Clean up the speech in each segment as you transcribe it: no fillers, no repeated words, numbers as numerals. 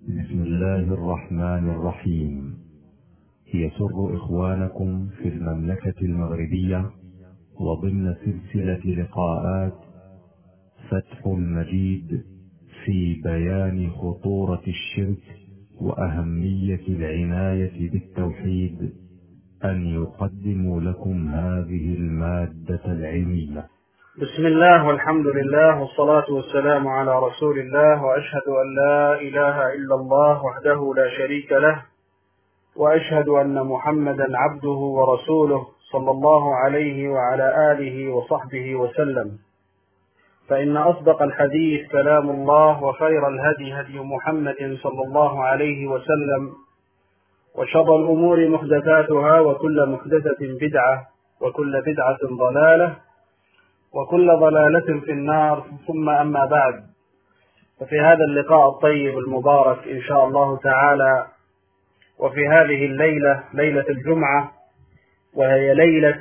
بسم الله الرحمن الرحيم. يسر إخوانكم في المملكة المغربية وضمن سلسلة لقاءات فتح المجيد في بيان خطورة الشرك وأهمية العناية بالتوحيد أن يقدموا لكم هذه المادة العلمية. بسم الله والحمد لله والصلاة والسلام على رسول الله، وأشهد أن لا إله إلا الله وحده لا شريك له، وأشهد أن محمدا عبده ورسوله صلى الله عليه وعلى آله وصحبه وسلم. فإن أصدق الحديث كلام الله، وخير الهدي هدي محمد صلى الله عليه وسلم، وشر الأمور محدثاتها، وكل محدثة بدعة، وكل بدعة ضلالة، وكل ضلالة في النار. ثم أما بعد، ففي هذا اللقاء الطيب المبارك إن شاء الله تعالى، وفي هذه الليلة، ليلة الجمعة، وهي ليلة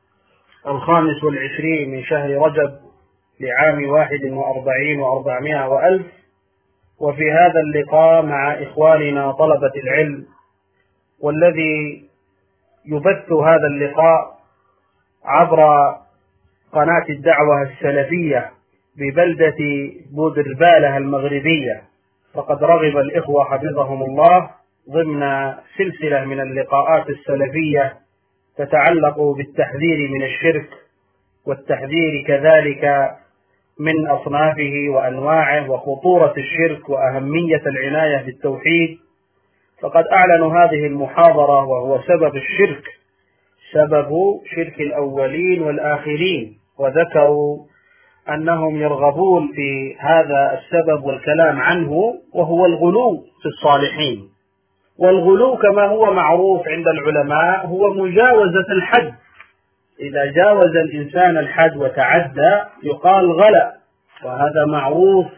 25 من شهر رجب لعام 41 و400 وألف، وفي هذا اللقاء مع إخواننا طلبة العلم، والذي يبث هذا اللقاء عبر قناة الدعوة السلفية ببلدة بودربالة المغربية. فقد رغب الإخوة حفظهم الله ضمن سلسلة من اللقاءات السلفية تتعلق بالتحذير من الشرك، والتحذير كذلك من أصنافه وأنواعه، وخطورة الشرك وأهمية العناية بالتوحيد. فقد أعلنوا هذه المحاضرة، وهو سبب الشرك، سبب شرك الأولين والآخرين، وذكروا أنهم يرغبون في هذا السبب والكلام عنه، وهو الغلو في الصالحين. والغلو كما هو معروف عند العلماء هو مجاوزة الحد. إذا جاوز الإنسان الحد وتعدى يقال غلا، وهذا معروف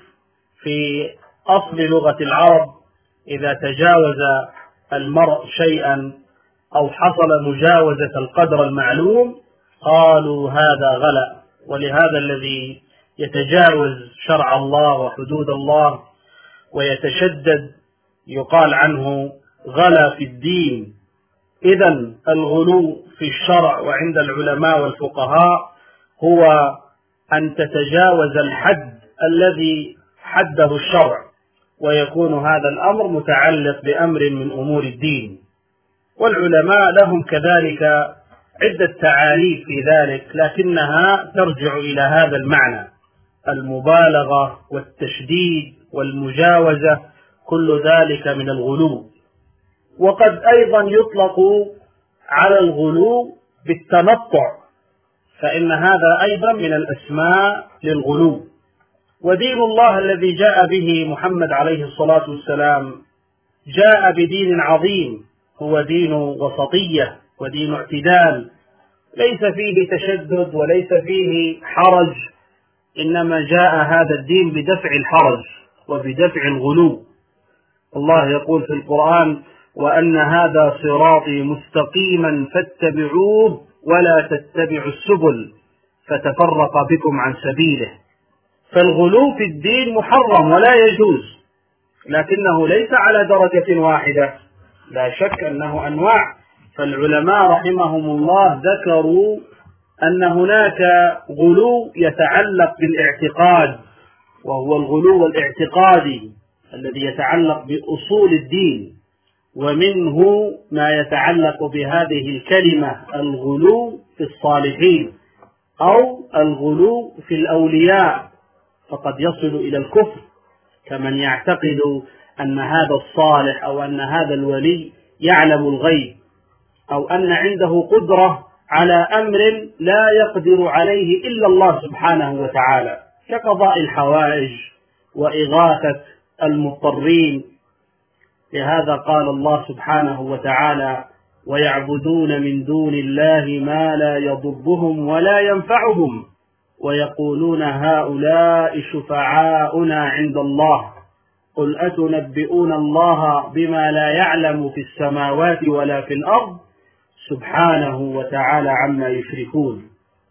في أصل لغة العرب. إذا تجاوز المرء شيئا أو حصل مجاوزة القدر المعلوم قالوا هذا غلا. ولهذا الذي يتجاوز شرع الله وحدود الله ويتشدد يقال عنه غلا في الدين. إذن الغلو في الشرع وعند العلماء والفقهاء هو أن تتجاوز الحد الذي حده الشرع، ويكون هذا الأمر متعلق بأمر من أمور الدين. والعلماء لهم كذلك عدة تعاريف في ذلك، لكنها ترجع إلى هذا المعنى: المبالغة والتشديد والمجاوزة، كل ذلك من الغلو. وقد أيضا يطلق على الغلو بالتنطع، فإن هذا أيضا من الأسماء للغلو. ودين الله الذي جاء به محمد عليه الصلاة والسلام جاء بدين عظيم، هو دين وسطية ودين اعتدال، ليس فيه تشدد وليس فيه حرج، إنما جاء هذا الدين بدفع الحرج وبدفع الغلو. الله يقول في القرآن: وأن هذا صراطي مستقيما فاتبعوه ولا تتبعوا السبل فتفرق بكم عن سبيله. فالغلو في الدين محرم ولا يجوز، لكنه ليس على درجة واحدة، لا شك أنه أنواع. فالعلماء رحمهم الله ذكروا أن هناك غلو يتعلق بالاعتقاد، وهو الغلو الاعتقادي الذي يتعلق بأصول الدين، ومنه ما يتعلق بهذه الكلمة: الغلو في الصالحين أو الغلو في الأولياء، فقد يصل إلى الكفر، كمن يعتقد أن هذا الصالح أو أن هذا الولي يعلم الغيب، أو أن عنده قدرة على أمر لا يقدر عليه إلا الله سبحانه وتعالى، كقضاء الحوائج وإغاثة المضطرين. لهذا قال الله سبحانه وتعالى: ويعبدون من دون الله ما لا يضرهم ولا ينفعهم ويقولون هؤلاء شفعاؤنا عند الله قل أتنبئون الله بما لا يعلم في السماوات ولا في الأرض سبحانه وتعالى عما يشركون.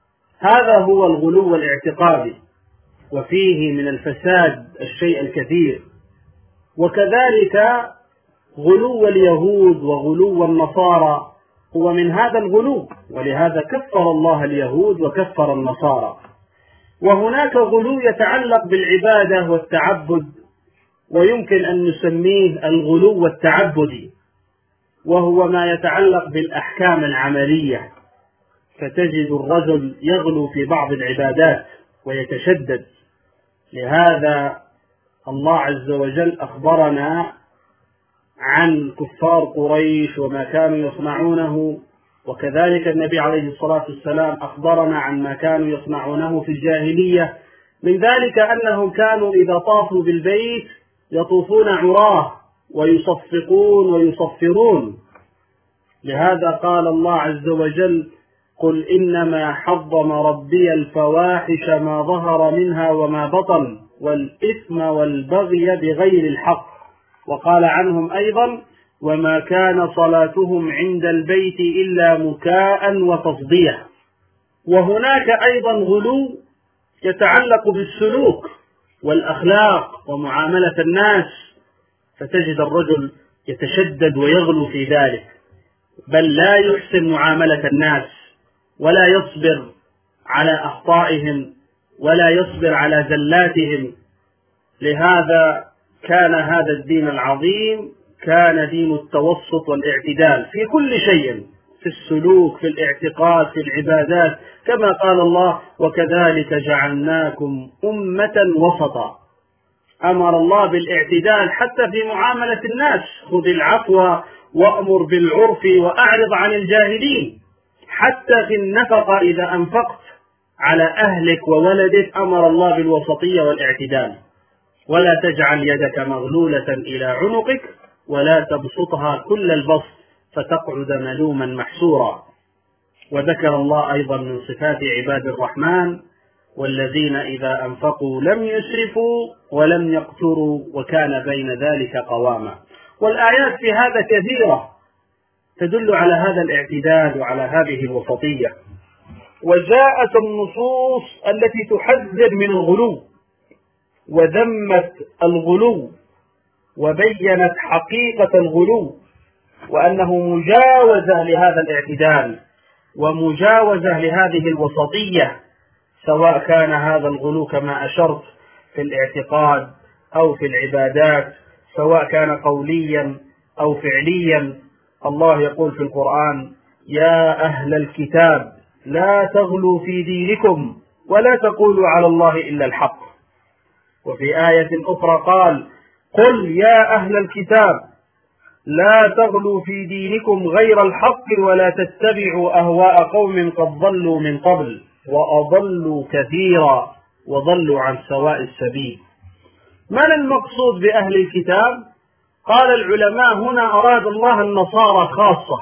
هذا هو الغلو الاعتقادي، وفيه من الفساد الشيء الكثير. وكذلك غلو اليهود وغلو النصارى هو من هذا الغلو، ولهذا كفر الله اليهود وكفر النصارى. وهناك غلو يتعلق بالعبادة والتعبد، ويمكن أن نسميه الغلو التعبدي، وهو ما يتعلق بالأحكام العملية، فتجد الرجل يغلو في بعض العبادات ويتشدد. لهذا الله عز وجل أخبرنا عن كفار قريش وما كانوا يصنعونه، وكذلك النبي عليه الصلاة والسلام أخبرنا عن ما كانوا يصنعونه في الجاهلية. من ذلك أنهم كانوا إذا طافوا بالبيت يطوفون عراه ويصفقون ويصفرون. لهذا قال الله عز وجل: قل إنما حرم ربي الفواحش ما ظهر منها وما بطن والإثم والبغي بغير الحق. وقال عنهم أيضا: وما كان صلاتهم عند البيت إلا مكاء وتصدية. وهناك أيضا غلو يتعلق بالسلوك والأخلاق ومعاملة الناس، فتجد الرجل يتشدد ويغلو في ذلك، بل لا يحسن معاملة الناس، ولا يصبر على أخطائهم، ولا يصبر على زلاتهم. لهذا كان هذا الدين العظيم كان دين التوسط والاعتدال في كل شيء، في السلوك، في الاعتقاد، في العبادات، كما قال الله: وكذلك جعلناكم أمة وسطا. أمر الله بالاعتدال حتى في معاملة الناس: خذ العفو وأمر بالعرف وأعرض عن الجاهلين. حتى في النفقة إذا أنفقت على أهلك وولدك أمر الله بالوسطية والاعتدال: ولا تجعل يدك مغلولة إلى عنقك ولا تبسطها كل البسط فتقعد ملوما محسورا. وذكر الله أيضا من صفات عباد الرحمن: والذين إذا أنفقوا لم يسرفوا ولم يقتروا وكان بين ذلك قواما. والآيات في هذا كثيرة تدل على هذا الاعتدال وعلى هذه الوسطية. وجاءت النصوص التي تحذر من الغلو وذمت الغلو وبينت حقيقة الغلو، وأنه مجاوزة لهذا الاعتدال ومجاوزة لهذه الوسطية، سواء كان هذا الغلو كما أشرت في الاعتقاد أو في العبادات، سواء كان قوليا أو فعليا. الله يقول في القرآن: يا أهل الكتاب لا تغلوا في دينكم ولا تقولوا على الله إلا الحق. وفي آية أخرى قال: قل يا أهل الكتاب لا تغلوا في دينكم غير الحق ولا تتبعوا أهواء قوم قد ضلوا من قبل وأضلوا كثيرا وضلوا عن سواء السبيل. من المقصود بأهل الكتاب؟ قال العلماء: هنا أراد الله النصارى خاصة،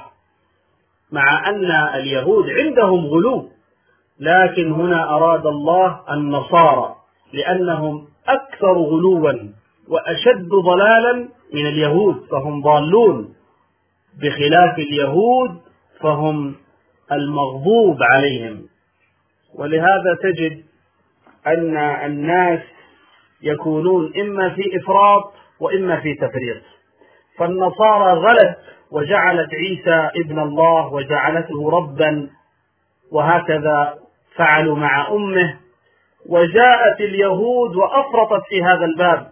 مع أن اليهود عندهم غلو، لكن هنا أراد الله النصارى لأنهم أكثر غلوا وأشد ضلالا من اليهود، فهم ضالون، بخلاف اليهود فهم المغضوب عليهم. ولهذا تجد أن الناس يكونون إما في إفراط وإما في تفريط. فالنصارى غلت وجعلت عيسى ابن الله وجعلته ربا، وهكذا فعلوا مع أمه. وجاءت اليهود وأفرطت في هذا الباب،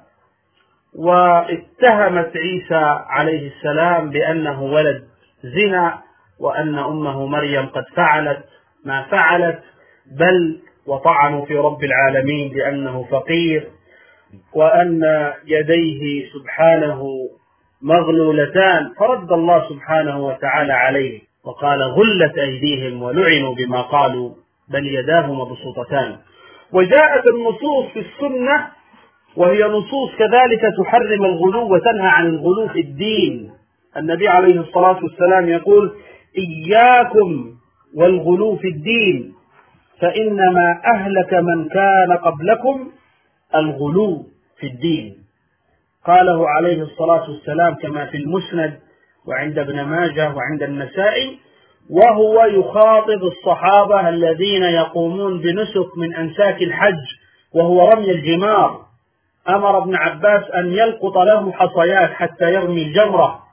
واتهمت عيسى عليه السلام بأنه ولد زنا، وأن أمه مريم قد فعلت ما فعلت، بل وطعنوا في رب العالمين بأنه فقير، وأن يديه سبحانه مغلولتان، فرد الله سبحانه وتعالى عليه وقال: غلت أيديهم ولعنوا بما قالوا بل يداه مبسوطتان. وجاءت النصوص في السنة وهي نصوص كذلك تحرم الغلو وتنهى عن الغلو في الدين. النبي عليه الصلاة والسلام يقول: إياكم والغلو في الدين فإنما أهلك من كان قبلكم الغلو في الدين. قاله عليه الصلاة والسلام كما في المسند وعند ابن ماجه وعند النسائي، وهو يخاطب الصحابة الذين يقومون بنسك من أنساك الحج وهو رمي الجمار، أمر ابن عباس أن يلقط له حصيات حتى يرمي الجمرة،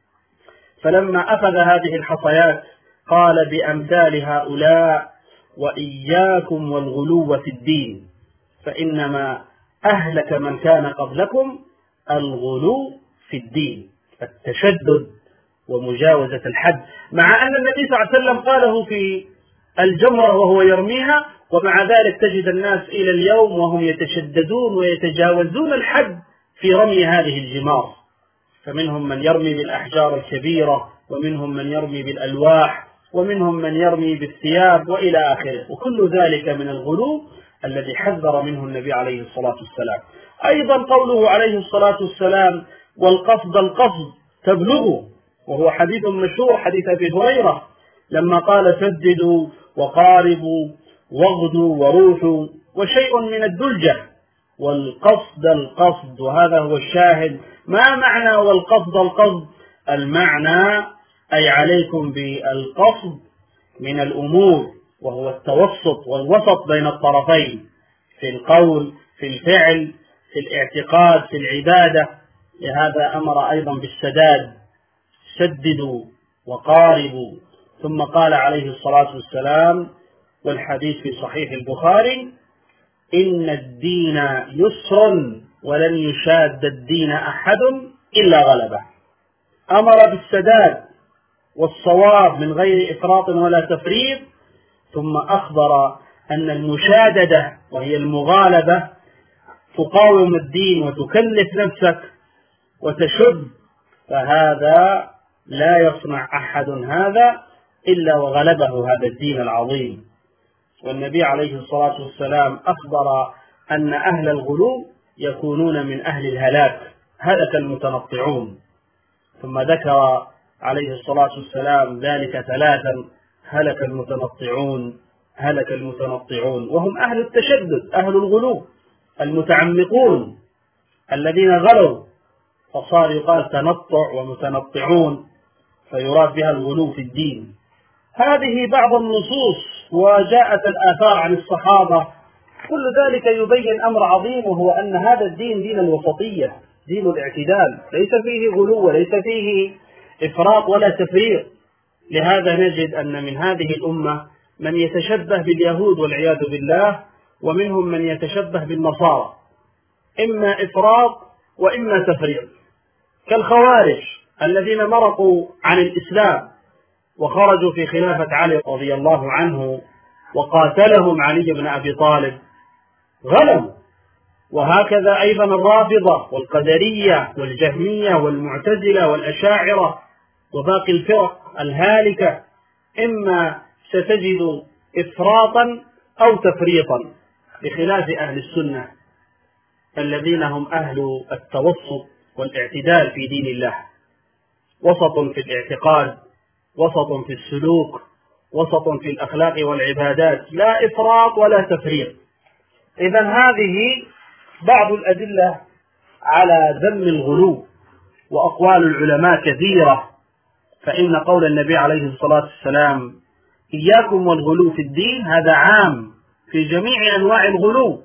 فلما أخذ هذه الحصيات قال بأمثال هؤلاء: وإياكم والغلو في الدين، فإنما أهلك من كان قبلكم الغلو في الدين، التشدد ومجاوزة الحد، مع أن النبي صلى الله عليه وسلم قاله في الجمرة وهو يرميها، ومع ذلك تجد الناس إلى اليوم وهم يتشددون ويتجاوزون الحد في رمي هذه الجمار، فمنهم من يرمي بالأحجار الكبيرة، ومنهم من يرمي بالألواح، ومنهم من يرمي بالثياب وإلى آخره، وكل ذلك من الغلو الذي حذر منه النبي عليه الصلاة والسلام. أيضا قوله عليه الصلاة والسلام: والقصد القصد تبلغوا، وهو حديث مشهور، حديث أبي هريرة لما قال: سددوا وقاربوا واغدوا وروحوا، وشيء من الدلجة، والقصد القصد، وهذا هو الشاهد. ما معنى والقصد القصد؟ المعنى أي عليكم بالقصد من الأمور، وهو التوسط والوسط بين الطرفين في القول، في الفعل، في الاعتقاد، في العبادة. لهذا أمر أيضا بالسداد: سددوا وقاربوا. ثم قال عليه الصلاة والسلام، والحديث في صحيح البخاري: إن الدين يسر ولن يشاد الدين أحد إلا غلبه. أمر بالسداد والصواب من غير إفراط ولا تفريط، ثم أخبر أن المشاددة وهي المغالبة تقاوم الدين وتكلف نفسك وتشد، فهذا لا يصنع أحد هذا إلا وغلبه هذا الدين العظيم. والنبي عليه الصلاة والسلام أخبر أن أهل الغلو يكونون من أهل الهلاك، هلك المتنطعون. ثم ذكر عليه الصلاة والسلام ذلك ثلاثا: هلك المتنطعون، هلك المتنطعون، وهم أهل التشدد، أهل الغلو، المتعمقون الذين غلوا، فصار يقال تنطع ومتنطعون، فيراد بها الغلو في الدين. هذه بعض النصوص، وجاءت الآثار عن الصحابة، كل ذلك يبين أمر عظيم، وهو أن هذا الدين دين الوسطية، دين الاعتدال، ليس فيه غلو وليس فيه إفراط ولا تفريط. لهذا نجد أن من هذه الأمة من يتشبه باليهود والعياذ بالله، ومنهم من يتشبه بالنصارى، إما إفراط وإما تفريط، كالخوارج الذين مرقوا عن الإسلام وخرجوا في خلافة علي رضي الله عنه وقاتلهم علي بن أبي طالب، غلوا. وهكذا أيضا الرافضة والقدرية والجهمية والمعتزلة والأشاعرة وباقي الفرق الهالكة، إما ستجد إفراطا أو تفريطا، بخلاف أهل السنة الذين هم أهل التوسط والاعتدال في دين الله، وسط في الاعتقاد، وسط في السلوك، وسط في الأخلاق والعبادات، لا إفراط ولا تفريط. إذن هذه بعض الأدلة على ذم الغلو، وأقوال العلماء كثيرة، فإن قول النبي عليه الصلاة والسلام: إياكم والغلو في الدين، هذا عام في جميع أنواع الغلو،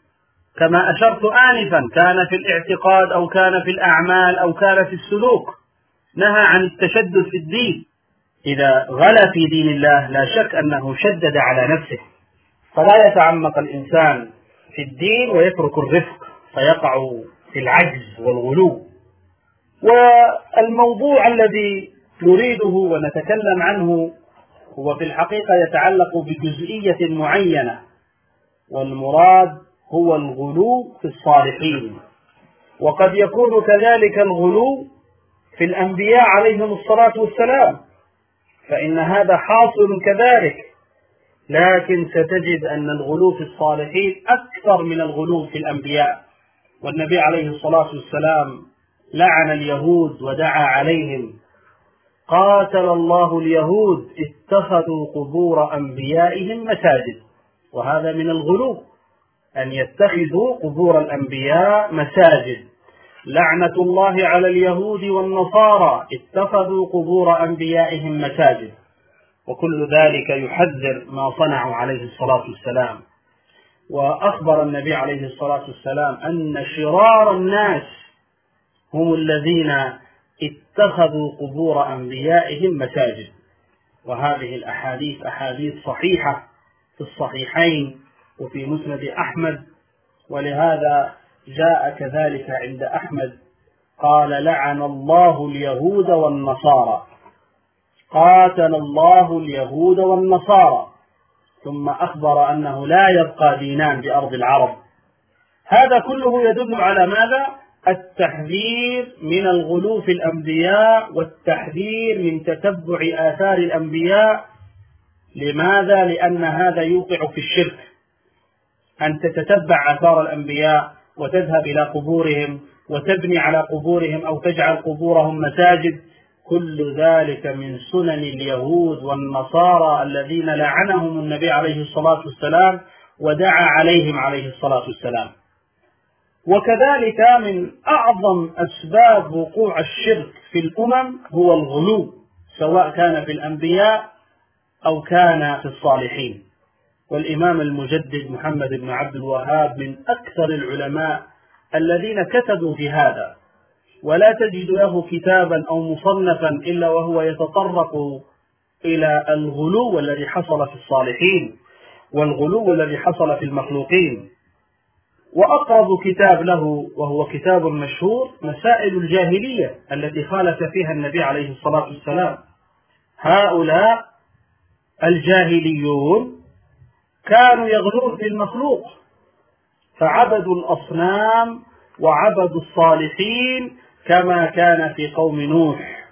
كما أشرت آنفا، كان في الاعتقاد أو كان في الأعمال أو كان في السلوك، نهى عن التشدد في الدين. إذا غلا في دين الله لا شك أنه شدد على نفسه، فلا يتعمق الإنسان في الدين ويترك الرفق فيقع في العجز والغلو. والموضوع الذي نريده ونتكلم عنه هو في الحقيقة يتعلق بجزئية معينة، والمراد هو الغلو في الصالحين، وقد يكون كذلك الغلو في الأنبياء عليهم الصلاة والسلام، فإن هذا حاصل كذلك، لكن ستجد أن الغلو في الصالحين أكثر من الغلو في الأنبياء. والنبي عليه الصلاة والسلام لعن اليهود ودعا عليهم: قاتل الله اليهود اتخذوا قبور أنبيائهم مساجد. وهذا من الغلو، أن يتخذوا قبور الأنبياء مساجد. لعنة الله على اليهود والنصارى اتخذوا قبور أنبيائهم مساجد. وكل ذلك يحذر ما صنعوا عليه الصلاة والسلام. وأخبر النبي عليه الصلاة والسلام أن شرار الناس هم الذين اتخذوا قبور أنبيائهم مساجد. وهذه الأحاديث أحاديث صحيحة في الصحيحين وفي مسند أحمد، ولهذا جاء كذلك عند أحمد قال: لعن الله اليهود والنصارى، قاتل الله اليهود والنصارى، ثم أخبر أنه لا يبقى دينان بأرض العرب. هذا كله يدل على ماذا؟ التحذير من الغلو في الأنبياء والتحذير من تتبع آثار الأنبياء. لماذا؟ لأن هذا يوقع في الشرك. أن تتتبع آثار الأنبياء وتذهب إلى قبورهم وتبني على قبورهم أو تجعل قبورهم مساجد، كل ذلك من سنن اليهود والنصارى الذين لعنهم النبي عليه الصلاة والسلام ودعا عليهم عليه الصلاة والسلام. وكذلك من أعظم أسباب وقوع الشرك في الأمم هو الغلو، سواء كان في الأنبياء أو كان في الصالحين. والإمام المجدد محمد بن عبد الوهاب من أكثر العلماء الذين كتبوا في هذا، ولا تجد له كتابا أو مصنفا إلا وهو يتطرق إلى الغلو الذي حصل في الصالحين والغلو الذي حصل في المخلوقين. وأقرب كتاب له وهو كتاب مشهور مسائل الجاهلية التي خالف فيها النبي عليه الصلاة والسلام. هؤلاء الجاهليون كانوا يغلون في المخلوق، فعبدوا الأصنام وعبدوا الصالحين كما كان في قوم نوح.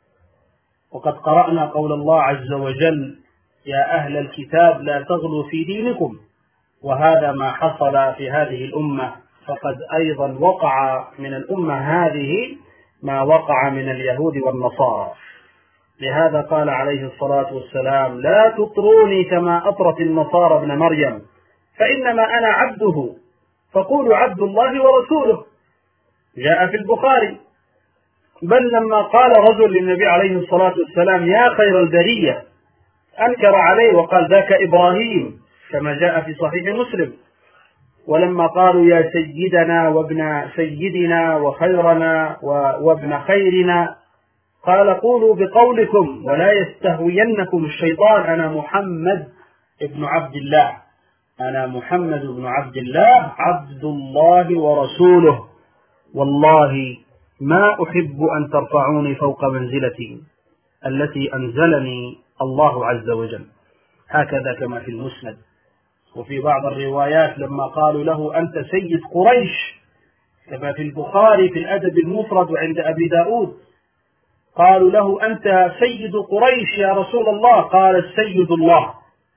وقد قرأنا قول الله عز وجل: يا أهل الكتاب لا تغلوا في دينكم. وهذا ما حصل في هذه الأمة، فقد أيضا وقع من الأمة هذه ما وقع من اليهود والنصارى. لهذا قال عليه الصلاة والسلام: لا تطروني كما أطرت النصارى ابن مريم، فإنما أنا عبده فقولوا عبد الله ورسوله. جاء في البخاري. بل لما قال رجل للنبي عليه الصلاة والسلام: يا خير البرية، أنكر عليه وقال: ذاك إبراهيم، كما جاء في صحيح مسلم. ولما قالوا: يا سيدنا وابن سيدنا وخيرنا وابن خيرنا، قال: قولوا بقولكم ولا يستهوينكم الشيطان، أنا محمد ابن عبد الله، أنا محمد بن عبد الله عبد الله ورسوله، والله ما أحب أن ترفعوني فوق منزلتي التي أنزلني الله عز وجل. هكذا كما في المسند. وفي بعض الروايات لما قالوا له: أنت سيد قريش، كما في البخاري في الأدب المفرد وعند أبي داود، قالوا له: أنت سيد قريش يا رسول الله، قال: السيد الله،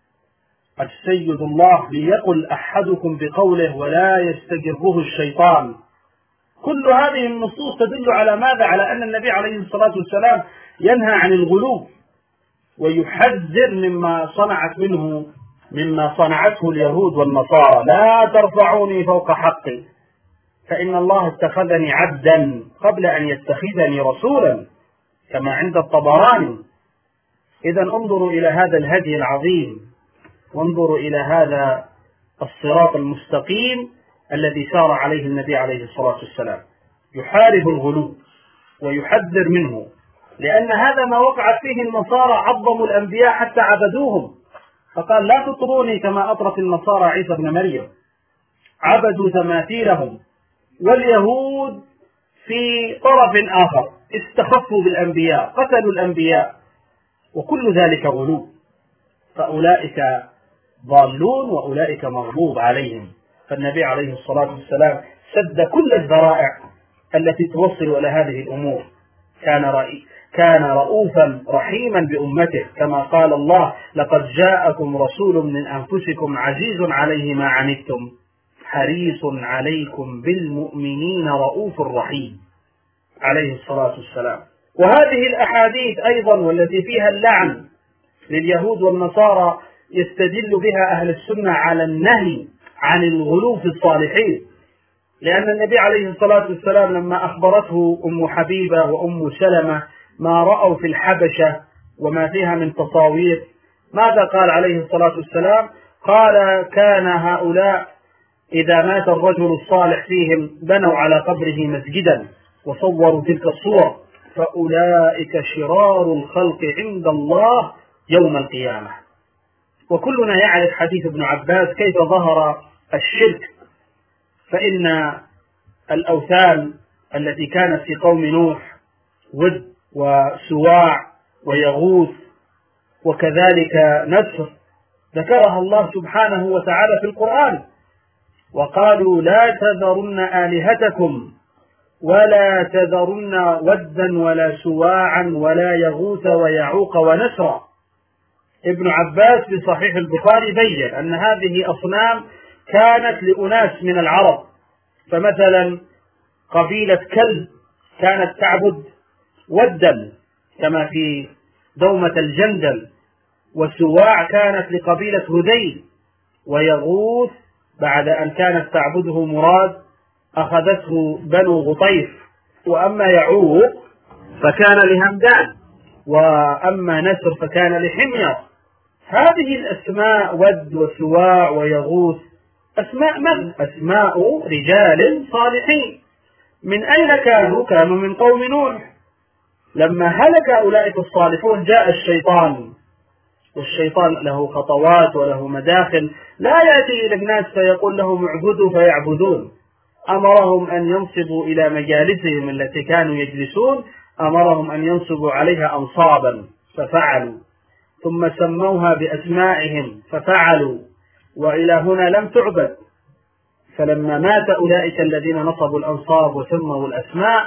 السيد الله، ليقل أحدكم بقوله ولا يستجره الشيطان. كل هذه النصوص تدل على ماذا؟ على أن النبي عليه الصلاة والسلام ينهى عن الغلو ويحذر مما صنعته اليهود والنصارى. لا ترفعوني فوق حقي، فإن الله اتخذني عبدا قبل أن يتخذني رسولا، كما عند الطبراني. إذن انظروا إلى هذا الهدي العظيم، وانظروا إلى هذا الصراط المستقيم الذي سار عليه النبي عليه الصلاة والسلام، يحارب الغلو ويحذر منه، لأن هذا ما وقعت فيه النصارى، عظموا الأنبياء حتى عبدوهم. فقال: لا تطروني كما أطرت النصارى عيسى بن مريم، عبدوا تماثيلهم. واليهود في طرف آخر استخفوا بالأنبياء، قتلوا الأنبياء، وكل ذلك غلو. فأولئك ضالون وأولئك مغضوب عليهم. فالنبي عليه الصلاة والسلام سد كل الذرائع التي توصل إلى هذه الأمور. كان رؤوفا رحيما بأمته، كما قال الله: لقد جاءكم رسول من أنفسكم عزيز عليه ما عنتم حريص عليكم بالمؤمنين رؤوف رحيم، عليه الصلاة والسلام. وهذه الأحاديث أيضا والتي فيها اللعن لليهود والنصارى يستدل بها أهل السنة على النهي عن الغلو في الصالحين، لأن النبي عليه الصلاة والسلام لما أخبرته أم حبيبة وأم سلمة ما رأوا في الحبشة وما فيها من تصاوير، ماذا قال عليه الصلاة والسلام؟ قال: كان هؤلاء إذا مات الرجل الصالح فيهم بنوا على قبره مسجدا وصوروا تلك الصور، فأولئك شرار الخلق عند الله يوم القيامة. وكلنا يعرف حديث ابن عباس كيف ظهر الشرك، فإن الأوثان التي كانت في قوم نوح ود وسواع ويغوث وكذلك نسر ذكرها الله سبحانه وتعالى في القرآن، وقالوا لا تذرن آلهتكم ولا تذرن ودا ولا سواعا ولا يغوث ويعوق ونسرا. ابن عباس في صحيح البخاري بين أن هذه أصنام كانت لأناس من العرب، فمثلا قبيلة كلب كانت تعبد ودا كما في دومة الجندل، وسواع كانت لقبيلة هذيل، ويغوث بعد أن كانت تعبده مراد أخذته بنو غطيف، وأما يعوق فكان لهمدان، وأما نسر فكان لحمير. هذه الأسماء ود وسواع ويغوث أسماء من؟ أسماء رجال صالحين. من أين كانوا؟ كانوا من قوم نوح. لما هلك أولئك الصالحون جاء الشيطان، والشيطان له خطوات وله مداخل، لا يأتي إلى الناس فيقول لهم اعبدوا فيعبدون، أمرهم أن ينصبوا إلى مجالسهم التي كانوا يجلسون، أمرهم أن ينصبوا عليها أنصابا ففعلوا، ثم سموها بأسمائهم ففعلوا، وإلى هنا لم تعبد. فلما مات أولئك الذين نصبوا الأنصاب وسموا الأسماء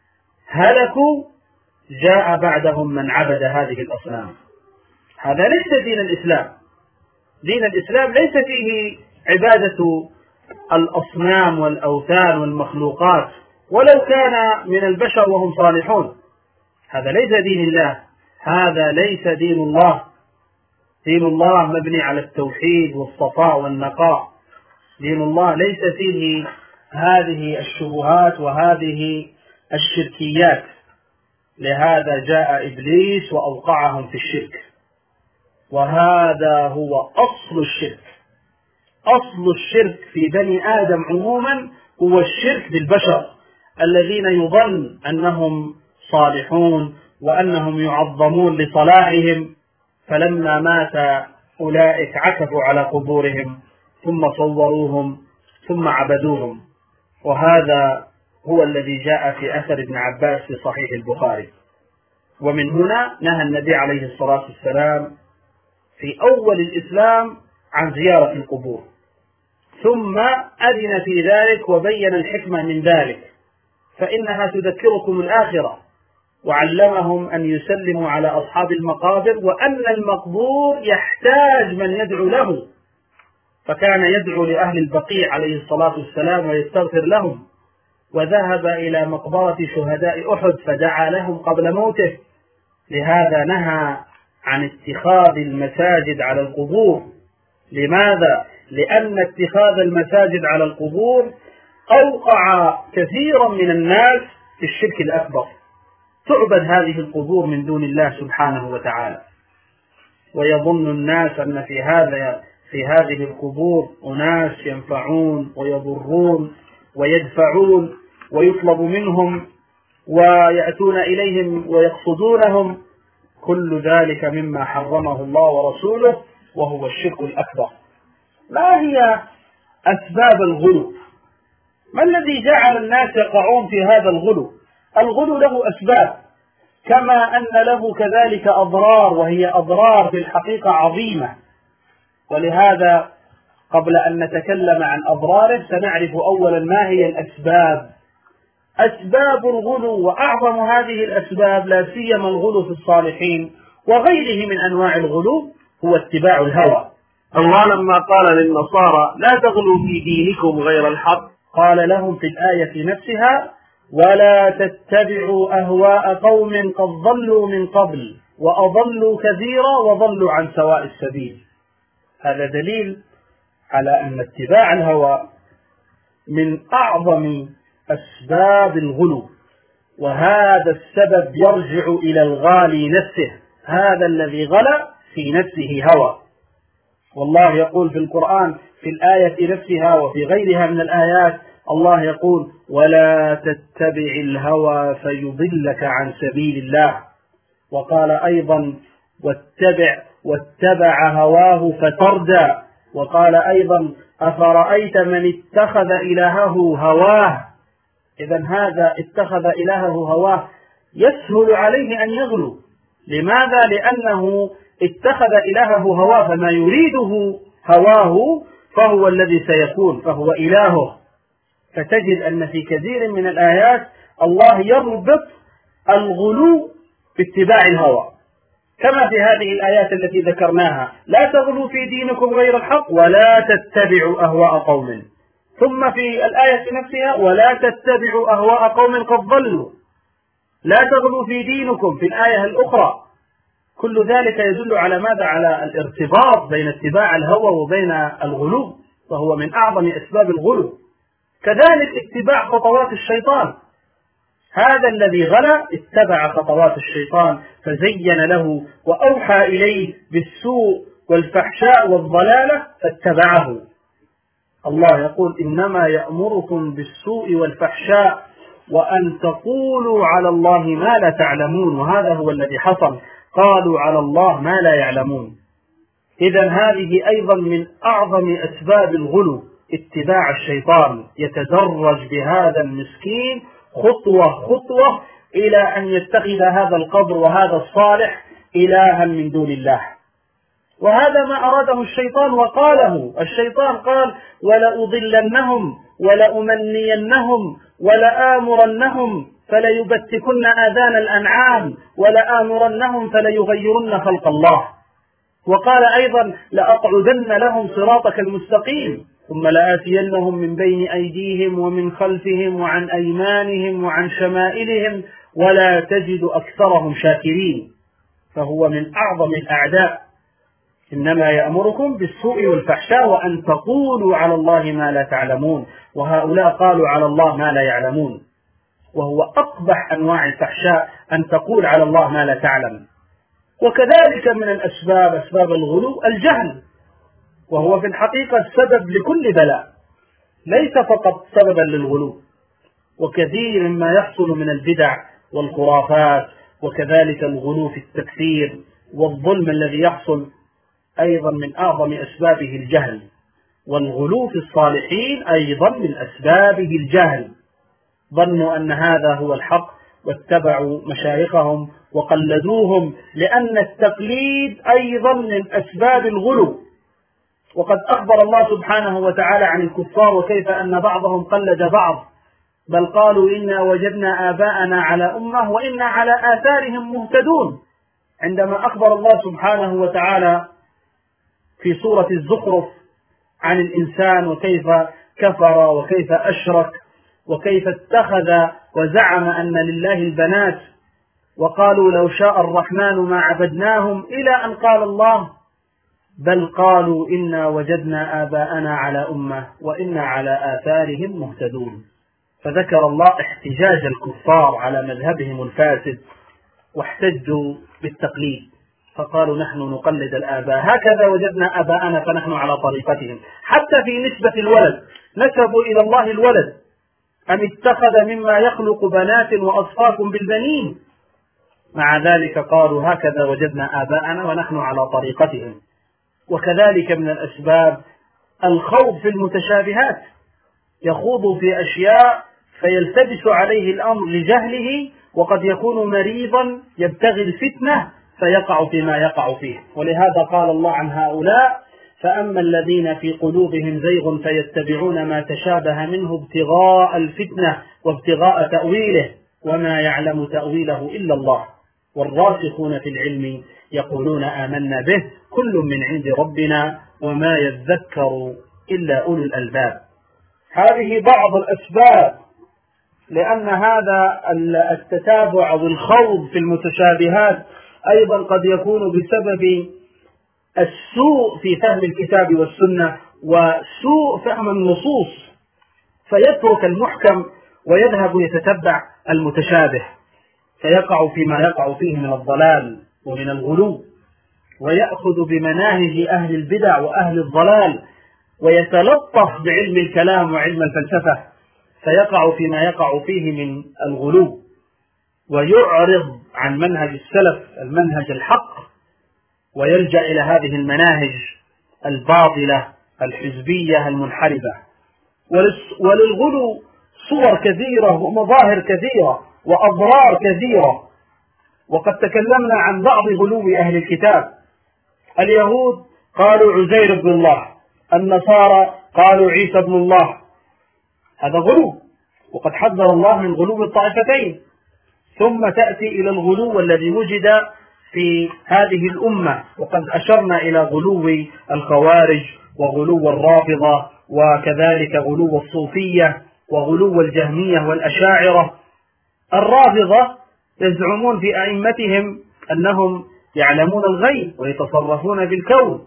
هلكوا، جاء بعدهم من عبد هذه الأصنام. هذا ليس دين الإسلام. دين الإسلام ليس فيه عبادة الأصنام والأوثان والمخلوقات، ولو كان من البشر وهم صالحون. هذا ليس دين الله، هذا ليس دين الله. دين الله مبني على التوحيد والصفاء والنقاء. دين الله ليس فيه هذه الشبهات وهذه الشركيات. لهذا جاء إبليس وأوقعهم في الشرك، وهذا هو أصل الشرك. أصل الشرك في بني آدم عموما هو الشرك بالبشر الذين يظن أنهم صالحون وأنهم يعظمون لصلاحهم، فلما مات أولئك عكفوا على قبورهم ثم صوروهم ثم عبدوهم. وهذا هو الذي جاء في أثر ابن عباس في صحيح البخاري. ومن هنا نهى النبي عليه الصلاة والسلام في أول الإسلام عن زيارة القبور، ثم أذن في ذلك وبين الحكمة من ذلك، فإنها تذكركم الآخرة، وعلمهم أن يسلموا على أصحاب المقابر، وأن المقبور يحتاج من يدعو له، فكان يدعو لأهل البقيع عليه الصلاة والسلام ويستغفر لهم، وذهب إلى مقبرة شهداء أحد فدعا لهم قبل موته. لهذا نهى عن اتخاذ المساجد على القبور. لماذا؟ لأن اتخاذ المساجد على القبور أوقع كثيرا من الناس في الشرك الأكبر. تعبد هذه القبور من دون الله سبحانه وتعالى، ويظن الناس أن في هذه القبور أناس ينفعون ويضرون ويدفعون، ويطلب منهم ويأتون إليهم ويقصدونهم. كل ذلك مما حرمه الله ورسوله، وهو الشرك الأكبر. ما هي أسباب الغلو؟ ما الذي جعل الناس يقعون في هذا الغلو؟ الغلو له أسباب، كما أن له كذلك أضرار، وهي أضرار في الحقيقة عظيمة. ولهذا قبل أن نتكلم عن أضراره سنعرف أولا ما هي الأسباب. أسباب الغلو، وأعظم هذه الأسباب لا سيما الغلو في الصالحين وغيره من أنواع الغلو هو اتباع الهوى. الله لما قال للنصارى لا تغلوا في دينكم غير الحق، قال لهم في الآية نفسها ولا تتبعوا أهواء قوم قد ضلوا من قبل وأضلوا كثيرا وضلوا عن سواء السبيل. هذا دليل على أن اتباع الهوى من أعظم أسباب الغلو، وهذا السبب يرجع إلى الغالي نفسه، هذا الذي غلى في نفسه هوى. والله يقول في القرآن في الآية نفسها وفي غيرها من الآيات، الله يقول: ولا تتبع الهوى فيضلك عن سبيل الله. وقال أيضا: واتبع هواه فتردى. وقال أيضا: أفرأيت من اتخذ إلهه هواه. إذا هذا اتخذ إلهه هواه يسهل عليه أن يغلو. لماذا؟ لأنه اتخذ إلهه هواه، فما يريده هواه فهو الذي سيكون، فهو إلهه. فتجد أن في كثير من الآيات الله يربط الغلو باتباع الهوى، كما في هذه الآيات التي ذكرناها: لا تغلوا في دينكم غير الحق ولا تتبعوا أهواء قوم. ثم في الآية نفسها: ولا تتبعوا أهواء قوم قد ضلوا. لا تغلوا في دينكم في الآية الأخرى. كل ذلك يدل على ماذا؟ على الارتباط بين اتباع الهوى وبين الغلو، وهو من أعظم أسباب الغلو. كذلك اتباع خطوات الشيطان، هذا الذي غلا اتبع خطوات الشيطان فزين له وأوحى إليه بالسوء والفحشاء والضلالة فاتبعه. الله يقول: إنما يأمركم بالسوء والفحشاء وأن تقولوا على الله ما لا تعلمون. وهذا هو الذي حصل، قالوا على الله ما لا يعلمون. إذن هذه أيضا من أعظم أسباب الغلو، اتباع الشيطان، يتدرج بهذا المسكين خطوة خطوة إلى أن يتخذ هذا القبر وهذا الصالح إلها من دون الله. وهذا ما أراده الشيطان وقاله. الشيطان قال: ولأضلنهم ولأمنينهم ولآمرنهم فليبتكن آذان الأنعام ولآمرنهم فليغيرن خلق الله. وقال أيضا: لأقعدن لهم صراطك المستقيم ثم لآتينهم من بين أيديهم ومن خلفهم وعن أيمانهم وعن شمائلهم ولا تجد أكثرهم شاكرين. فهو من أعظم الأعداء. إنما يأمركم بالسوء والفحشاء وأن تقولوا على الله ما لا تعلمون. وهؤلاء قالوا على الله ما لا يعلمون، وهو أقبح أنواع الفحشاء أن تقول على الله ما لا تعلم. وكذلك من الأسباب، أسباب الغلو، الجهل، وهو في الحقيقة السبب لكل بلاء، ليس فقط سببا للغلو. وكثير مما يحصل من البدع والخرافات، وكذلك الغلو في التكفير والظلم الذي يحصل أيضا من أعظم أسبابه الجهل. والغلو في الصالحين أيضا من أسبابه الجهل. ظنوا أن هذا هو الحق واتبعوا مشايخهم وقلدوهم، لأن التقليد أيضا من أسباب الغلو. وقد أخبر الله سبحانه وتعالى عن الكفار وكيف أن بعضهم قلد بعض، بل قالوا: إنا وجدنا آباءنا على أمة وإنا على آثارهم مهتدون. عندما أخبر الله سبحانه وتعالى في سورة الزخرف عن الإنسان وكيف كفر وكيف أشرك وكيف اتخذ وزعم أن لله البنات، وقالوا: لو شاء الرحمن ما عبدناهم، إلى أن قال الله: بل قالوا إنا وجدنا آباءنا على أمة وإنا على آثارهم مهتدون. فذكر الله احتجاج الكفار على مذهبهم الفاسد، واحتجوا بالتقليد، فقالوا: نحن نقلد الآباء، هكذا وجدنا آباءنا فنحن على طريقتهم. حتى في نسبة الولد نسبوا إلى الله الولد: أم اتخذ مما يخلق بنات وأصفاكم بالبنين. مع ذلك قالوا: هكذا وجدنا آباءنا ونحن على طريقتهم. وكذلك من الأسباب الخوض في المتشابهات، يخوض في أشياء فيلتبس عليه الأمر لجهله، وقد يكون مريضا يبتغي الفتنة فيقع فيما يقع فيه. ولهذا قال الله عن هؤلاء: فأما الذين في قلوبهم زيغ فيتبعون ما تشابه منه ابتغاء الفتنة وابتغاء تأويله وما يعلم تأويله إلا الله والراسخون في العلم يقولون آمنا به كل من عند ربنا وما يذكر إلا أولو الألباب. هذه بعض الأسباب، لأن هذا التتابع والخوض في المتشابهات أيضا قد يكون بسبب السوء في فهم الكتاب والسنة وسوء فهم النصوص، فيترك المحكم ويذهب يتتبع المتشابه فيقع فيما يقع فيه من الضلال ومن الغلو. ويأخذ بمناهج أهل البدع وأهل الضلال ويتلطف بعلم الكلام وعلم الفلسفة، فيقع فيما يقع فيه من الغلو، ويعرض عن منهج السلف المنهج الحق، ويلجأ إلى هذه المناهج الباطلة الحزبية المنحرفة. وللغلو صور كثيرة ومظاهر كثيرة وأضرار كثيرة، وقد تكلمنا عن بعض غلو أهل الكتاب. اليهود قالوا عزير بن الله، النصارى قالوا عيسى بن الله، هذا غلو، وقد حذر الله من غلو الطائفتين. ثم تأتي إلى الغلو الذي وجد في هذه الأمة، وقد أشرنا إلى غلو الخوارج وغلو الرافضة وكذلك غلو الصوفية وغلو الجهمية والأشاعرة. الرافضة يزعمون في أئمتهم أنهم يعلمون الغيب ويتصرفون بالكون،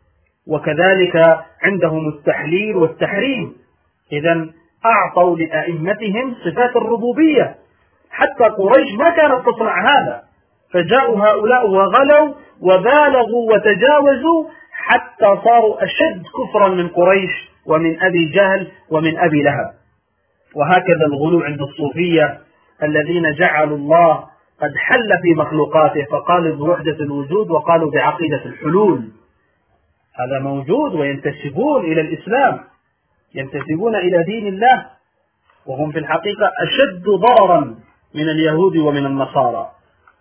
وكذلك عندهم التحليل والتحريم. إذن أعطوا لأئمتهم صفات الربوبية، حتى قريش ما كانت تصنع هذا، فجاءوا هؤلاء وغلوا وبالغوا وتجاوزوا حتى صاروا أشد كفرا من قريش ومن أبي جهل ومن أبي لهب. وهكذا الغلو عند الصوفية الذين جعلوا الله قد حل في مخلوقاته، فقالوا بوحدة الوجود وقالوا بعقيدة الحلول. هذا موجود، وينتسبون إلى الإسلام، ينتسبون إلى دين الله، وهم في الحقيقة أشد ضررا من اليهود ومن النصارى.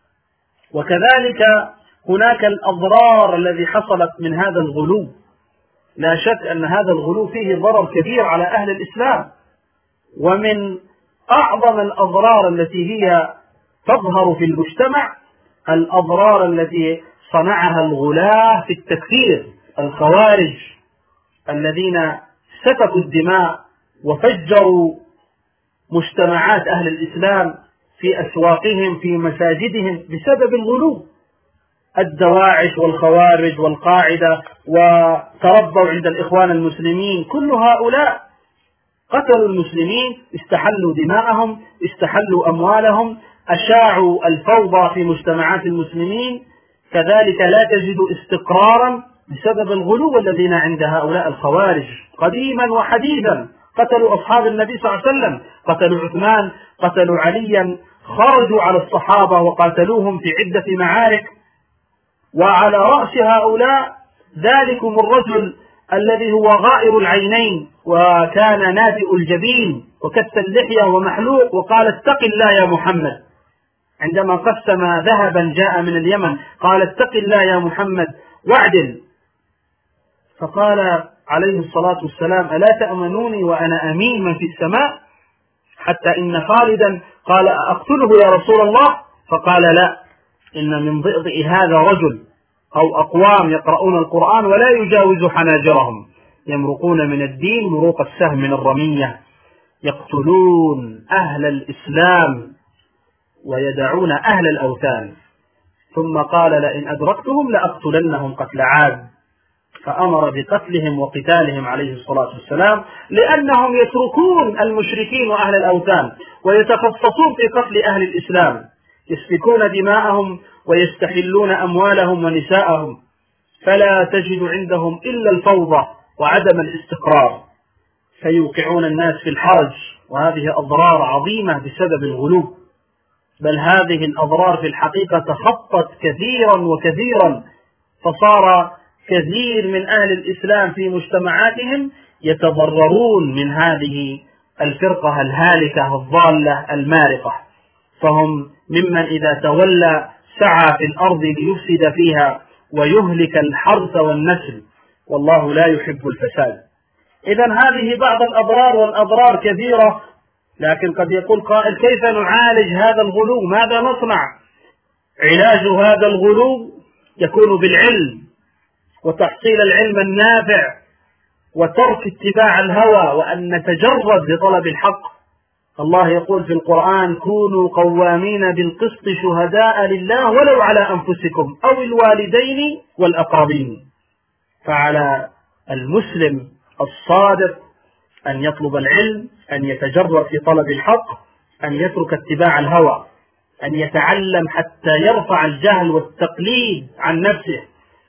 وكذلك هناك الأضرار الذي حصلت من هذا الغلو. لا شك أن هذا الغلو فيه ضرر كبير على أهل الإسلام، ومن أعظم الأضرار التي هي تظهر في المجتمع الأضرار التي صنعها الغلاة في التكفير، الخوارج الذين سفكوا الدماء وفجروا مجتمعات أهل الإسلام في أسواقهم في مساجدهم بسبب الغلو. الدواعش والخوارج والقاعدة وتربوا عند الإخوان المسلمين، كل هؤلاء قتلوا المسلمين، استحلوا دماءهم، استحلوا أموالهم، أشاعوا الفوضى في مجتمعات المسلمين. كذلك لا تجد استقرارا بسبب الغلو الذين عند هؤلاء الخوارج قديما وحديثا. قتلوا أصحاب النبي صلى الله عليه وسلم، قتلوا عثمان، قتلوا عليا، خرجوا على الصحابة وقاتلوهم في عدة معارك. وعلى رأس هؤلاء ذلكم الرجل الذي هو غائر العينين وكان نادئ الجبين وكث اللحية ومحلوق، وقال اتق الله يا محمد عندما قسم ذهبا جاء من اليمن، قال اتق الله يا محمد واعدل. فقال عليه الصلاة والسلام ألا تأمنوني وأنا أمين من في السماء؟ حتى إن خالدا قال أقتله يا رسول الله؟ فقال لا، إن من ضئضئ هذا رجل أو أقوام يقرؤون القرآن ولا يجاوز حناجرهم، يمرقون من الدين مروق السهم من الرمية، يقتلون أهل الإسلام ويدعون أهل الأوثان. ثم قال لئن أدركتهم لأقتلنهم قتل عاد، فأمر بقتلهم وقتالهم عليه الصلاة والسلام، لأنهم يتركون المشركين وأهل الأوثان ويتخصصون في قتل أهل الإسلام، يسفكون دماءهم ويستحلون أموالهم ونساءهم، فلا تجد عندهم إلا الفوضى وعدم الاستقرار، فيوقعون الناس في الحرج. وهذه أضرار عظيمة بسبب الغلو، بل هذه الأضرار في الحقيقة تخطت كثيرا وكثيرا، فصار كثير من أهل الإسلام في مجتمعاتهم يتضررون من هذه الفرقة الهالكة الضالة المارقة، فهم ممن إذا تولى سعى في الأرض ليفسد فيها ويهلك الحرث والنسل، والله لا يحب الفساد. إذن هذه بعض الأضرار، والأضرار كثيرة، لكن قد يقول قائل كيف نعالج هذا الغلو؟ ماذا نصنع؟ علاج هذا الغلو يكون بالعلم وتحصيل العلم النافع وترك اتباع الهوى، وأن نتجرد لطلب الحق. الله يقول في القرآن كونوا قوامين بالقسط شهداء لله ولو على أنفسكم أو الوالدين والأقربين. فعلى المسلم الصادق أن يطلب العلم، أن يتجرد في طلب الحق، أن يترك اتباع الهوى، أن يتعلم حتى يرفع الجهل والتقليد عن نفسه،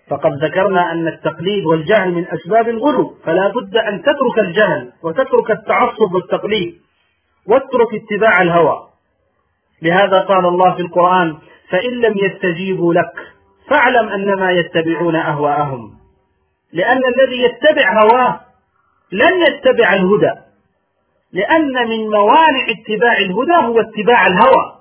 فقد ذكرنا أن التقليد والجهل من أسباب الغلو، فلا بد أن تترك الجهل وتترك التعصب والتقليد واترك اتباع الهوى. لهذا قال الله في القرآن: فإن لم يستجيبوا لك فاعلم أنما يتبعون أهواءهم. لأن الذي يتبع هواه لن يتبع الهدى، لأن من موانع اتباع الهدى هو اتباع الهوى،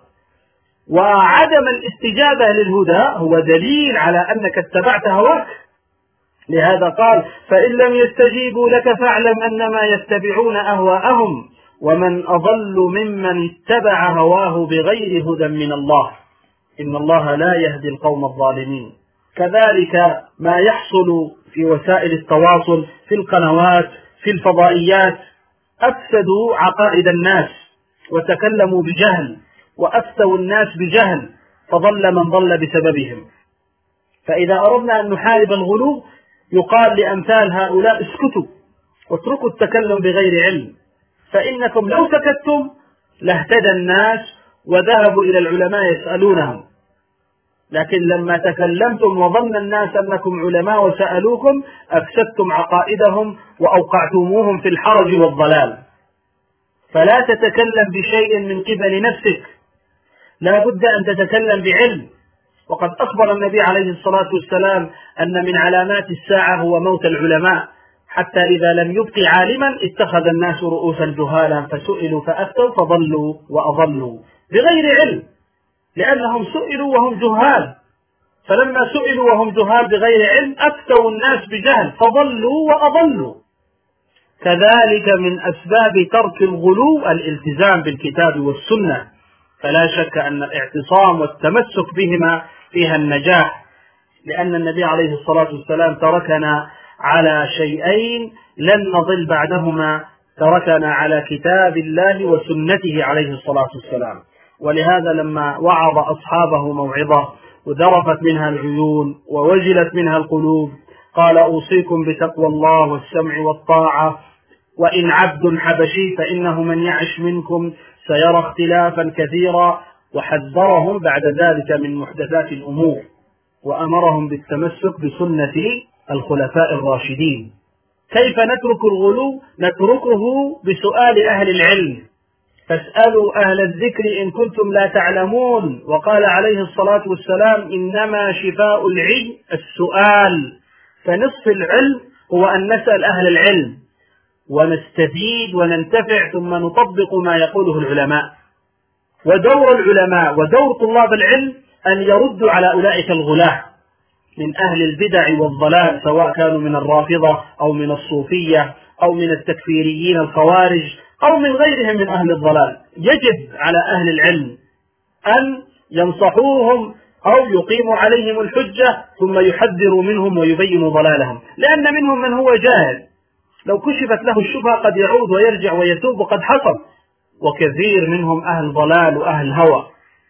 وعدم الاستجابة للهدى هو دليل على أنك اتبعت هواك. لهذا قال: فإن لم يستجيبوا لك فاعلم أنما يتبعون أهواءهم ومن أضل ممن اتبع هواه بغير هدى من الله إن الله لا يهدي القوم الظالمين. كذلك ما يحصل في وسائل التواصل، في القنوات، في الفضائيات، أفسدوا عقائد الناس وتكلموا بجهل وأفتوا الناس بجهل، فضل من ضل بسببهم. فإذا أردنا أن نحارب الغلو يقال لأمثال هؤلاء: اسكتوا واتركوا التكلم بغير علم، فإنكم لو سكتتم لاهتدى الناس وذهبوا إلى العلماء يسألونهم، لكن لما تكلمتم وظن الناس أنكم علماء وسألوكم أفسدتم عقائدهم وأوقعتموهم في الحرج والضلال. فلا تتكلم بشيء من قبل نفسك، لا بد أن تتكلم بعلم. وقد أخبر النبي عليه الصلاة والسلام أن من علامات الساعة هو موت العلماء، حتى إذا لم يبق عالما اتخذ الناس رؤوسا جهالا فسئلوا فأفتوا فضلوا وأضلوا بغير علم، لأنهم سئلوا وهم جهال، فلما سئلوا وهم جهال بغير علم أفتوا الناس بجهل فضلوا وأضلوا. كذلك من أسباب ترك الغلو الالتزام بالكتاب والسنة، فلا شك أن الاعتصام والتمسك بهما فيها النجاح، لأن النبي عليه الصلاة والسلام تركنا على شيئين لن نضل بعدهما، تركنا على كتاب الله وسنته عليه الصلاة والسلام. ولهذا لما وعظ أصحابه موعظة وذرفت منها العيون ووجلت منها القلوب قال: أوصيكم بتقوى الله والسمع والطاعة، وإن عبد حبشي فإنه من يعش منكم سيرى اختلافا كثيرا، وحذرهم بعد ذلك من محدثات الأمور، وأمرهم بالتمسك بسنة الخلفاء الراشدين. كيف نترك الغلو؟ نتركه بسؤال أهل العلم، فاسألوا أهل الذكر إن كنتم لا تعلمون. وقال عليه الصلاة والسلام: إنما شفاء العلم السؤال. فنصف العلم هو أن نسأل أهل العلم ونستفيد وننتفع ثم نطبق ما يقوله العلماء. ودور العلماء ودور طلاب العلم أن يردوا على أولئك الغلاة من أهل البدع والضلال، سواء كانوا من الرافضة أو من الصوفية أو من التكفيريين الخوارج أو من غيرهم من أهل الضلال. يجب على أهل العلم أن ينصحوهم أو يقيموا عليهم الحجة ثم يحذروا منهم ويبينوا ضلالهم، لأن منهم من هو جاهل لو كشفت له الشبهة قد يعود ويرجع ويتوب وقد حصل، وكثير منهم أهل ضلال وأهل هوى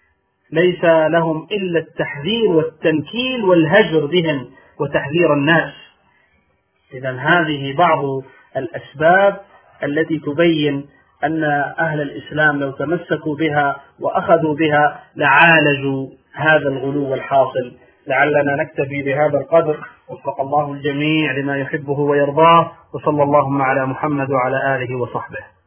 ليس لهم إلا التحذير والتنكيل والهجر بهم وتحذير الناس. إذن هذه بعض الأسباب التي تبين أن أهل الإسلام لو تمسكوا بها وأخذوا بها لعالجوا هذا الغلو الحاصل. لعلنا نكتفي بهذا القدر، وفق الله الجميع لما يحبه ويرضاه، وصلى اللهم على محمد وعلى آله وصحبه.